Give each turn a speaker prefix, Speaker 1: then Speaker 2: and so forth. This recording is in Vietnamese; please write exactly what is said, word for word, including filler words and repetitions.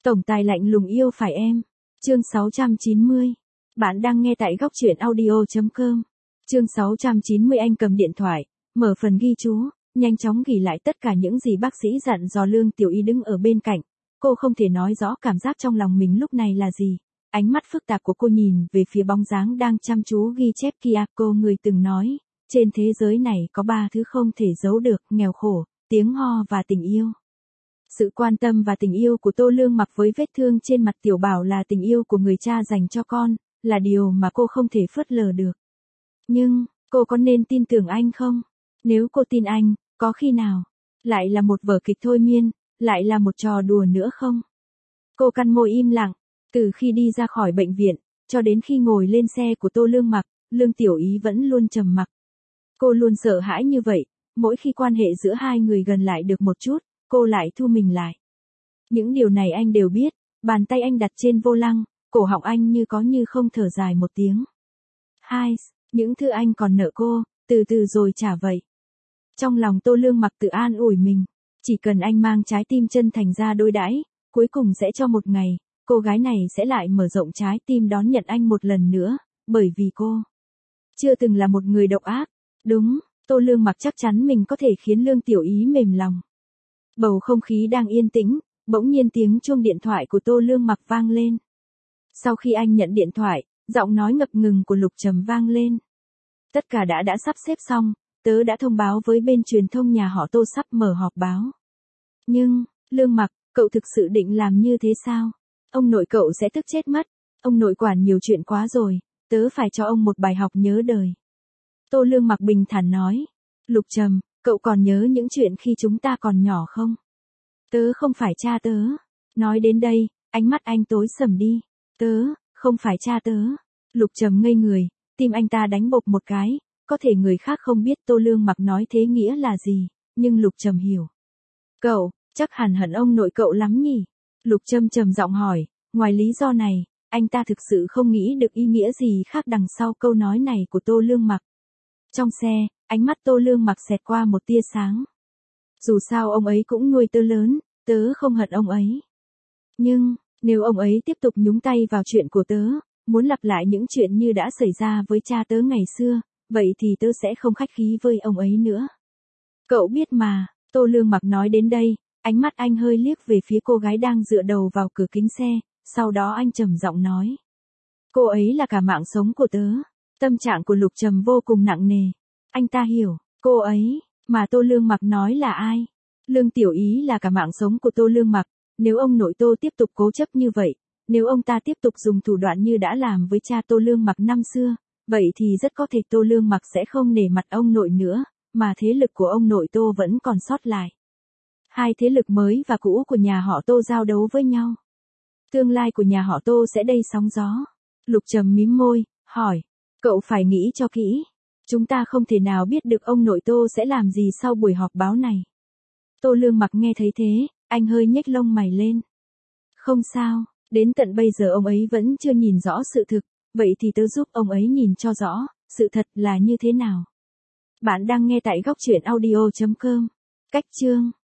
Speaker 1: Tổng tài lạnh lùng yêu phải em. Chương sáu trăm chín mươi. Bạn đang nghe tại góc truyện audio chấm com. Chương sáu trăm chín mươi. Anh cầm điện thoại, mở phần ghi chú, nhanh chóng ghi lại tất cả những gì bác sĩ dặn dò. Lương Tiểu Y đứng ở bên cạnh. Cô không thể nói rõ cảm giác trong lòng mình lúc này là gì. Ánh mắt phức tạp của cô nhìn về phía bóng dáng đang chăm chú ghi chép kia. Cô người từng nói, trên thế giới này có ba thứ không thể giấu được: nghèo khổ, tiếng ho và tình yêu. Sự quan tâm và tình yêu của Tô Lương Mặc với vết thương trên mặt Tiểu Bảo là tình yêu của người cha dành cho con, là điều mà cô không thể phớt lờ được. Nhưng, cô có nên tin tưởng anh không? Nếu cô tin anh, có khi nào lại là một vở kịch thôi miên, lại là một trò đùa nữa không? Cô cắn môi im lặng, từ khi đi ra khỏi bệnh viện, cho đến khi ngồi lên xe của Tô Lương Mặc, Lương Tiểu Ý vẫn luôn trầm mặc. Cô luôn sợ hãi như vậy, mỗi khi quan hệ giữa hai người gần lại được một chút, cô lại thu mình lại. Những điều này anh đều biết, bàn tay anh đặt trên vô lăng, cổ họng anh như có như không thở dài một tiếng. Hai, những thứ anh còn nợ cô, từ từ rồi trả vậy. Trong lòng Tô Lương Mặc tự an ủi mình, chỉ cần anh mang trái tim chân thành ra đối đãi, cuối cùng sẽ cho một ngày, cô gái này sẽ lại mở rộng trái tim đón nhận anh một lần nữa, bởi vì cô chưa từng là một người độc ác. Đúng, Tô Lương Mặc chắc chắn mình có thể khiến Lương Tiểu Ý mềm lòng. Bầu không khí đang yên tĩnh, bỗng nhiên tiếng chuông điện thoại của Tô Lương Mặc vang lên. Sau khi anh nhận điện thoại, giọng nói ngập ngừng của Lục Trầm vang lên. Tất cả đã đã sắp xếp xong, tớ đã thông báo với bên truyền thông nhà họ Tô sắp mở họp báo. Nhưng, Lương Mặc, cậu thực sự định làm như thế sao? Ông nội cậu sẽ tức chết mất. Ông nội quản nhiều chuyện quá rồi, tớ phải cho ông một bài học nhớ đời. Tô Lương Mặc bình thản nói. Lục Trầm, cậu còn nhớ những chuyện khi chúng ta còn nhỏ không? Tớ không phải cha tớ. Nói đến đây, ánh mắt anh tối sầm đi. Tớ, không phải cha tớ. Lục Trầm ngây người, tim anh ta đánh bộp một cái, có thể người khác không biết Tô Lương Mặc nói thế nghĩa là gì, nhưng Lục Trầm hiểu. Cậu, chắc hẳn hận ông nội cậu lắm nhỉ? Lục Trầm trầm giọng hỏi, ngoài lý do này, anh ta thực sự không nghĩ được ý nghĩa gì khác đằng sau câu nói này của Tô Lương Mặc. Trong xe, ánh mắt Tô Lương Mặc xẹt qua một tia sáng. Dù sao ông ấy cũng nuôi tớ lớn, tớ không hận ông ấy. Nhưng, nếu ông ấy tiếp tục nhúng tay vào chuyện của tớ, muốn lặp lại những chuyện như đã xảy ra với cha tớ ngày xưa, vậy thì tớ sẽ không khách khí với ông ấy nữa. Cậu biết mà, Tô Lương Mặc nói đến đây, ánh mắt anh hơi liếc về phía cô gái đang dựa đầu vào cửa kính xe, sau đó anh trầm giọng nói. Cô ấy là cả mạng sống của tớ. Tâm trạng của Lục Trầm vô cùng nặng nề. Anh ta hiểu, cô ấy, mà Tô Lương Mặc nói là ai? Lương Tiểu Ý là cả mạng sống của Tô Lương Mặc. Nếu ông nội Tô tiếp tục cố chấp như vậy, nếu ông ta tiếp tục dùng thủ đoạn như đã làm với cha Tô Lương Mặc năm xưa, vậy thì rất có thể Tô Lương Mặc sẽ không nể mặt ông nội nữa, mà thế lực của ông nội Tô vẫn còn sót lại. Hai thế lực mới và cũ của nhà họ Tô giao đấu với nhau. Tương lai của nhà họ Tô sẽ đầy sóng gió. Lục Trầm mím môi, hỏi. Cậu phải nghĩ cho kỹ. Chúng ta không thể nào biết được ông nội Tô sẽ làm gì sau buổi họp báo này. Tô Lương Mặc nghe thấy thế, anh hơi nhếch lông mày lên. Không sao, đến tận bây giờ ông ấy vẫn chưa nhìn rõ sự thực, vậy thì tớ giúp ông ấy nhìn cho rõ, sự thật là như thế nào. Bạn đang nghe tại góc truyện audio chấm com. Cách chương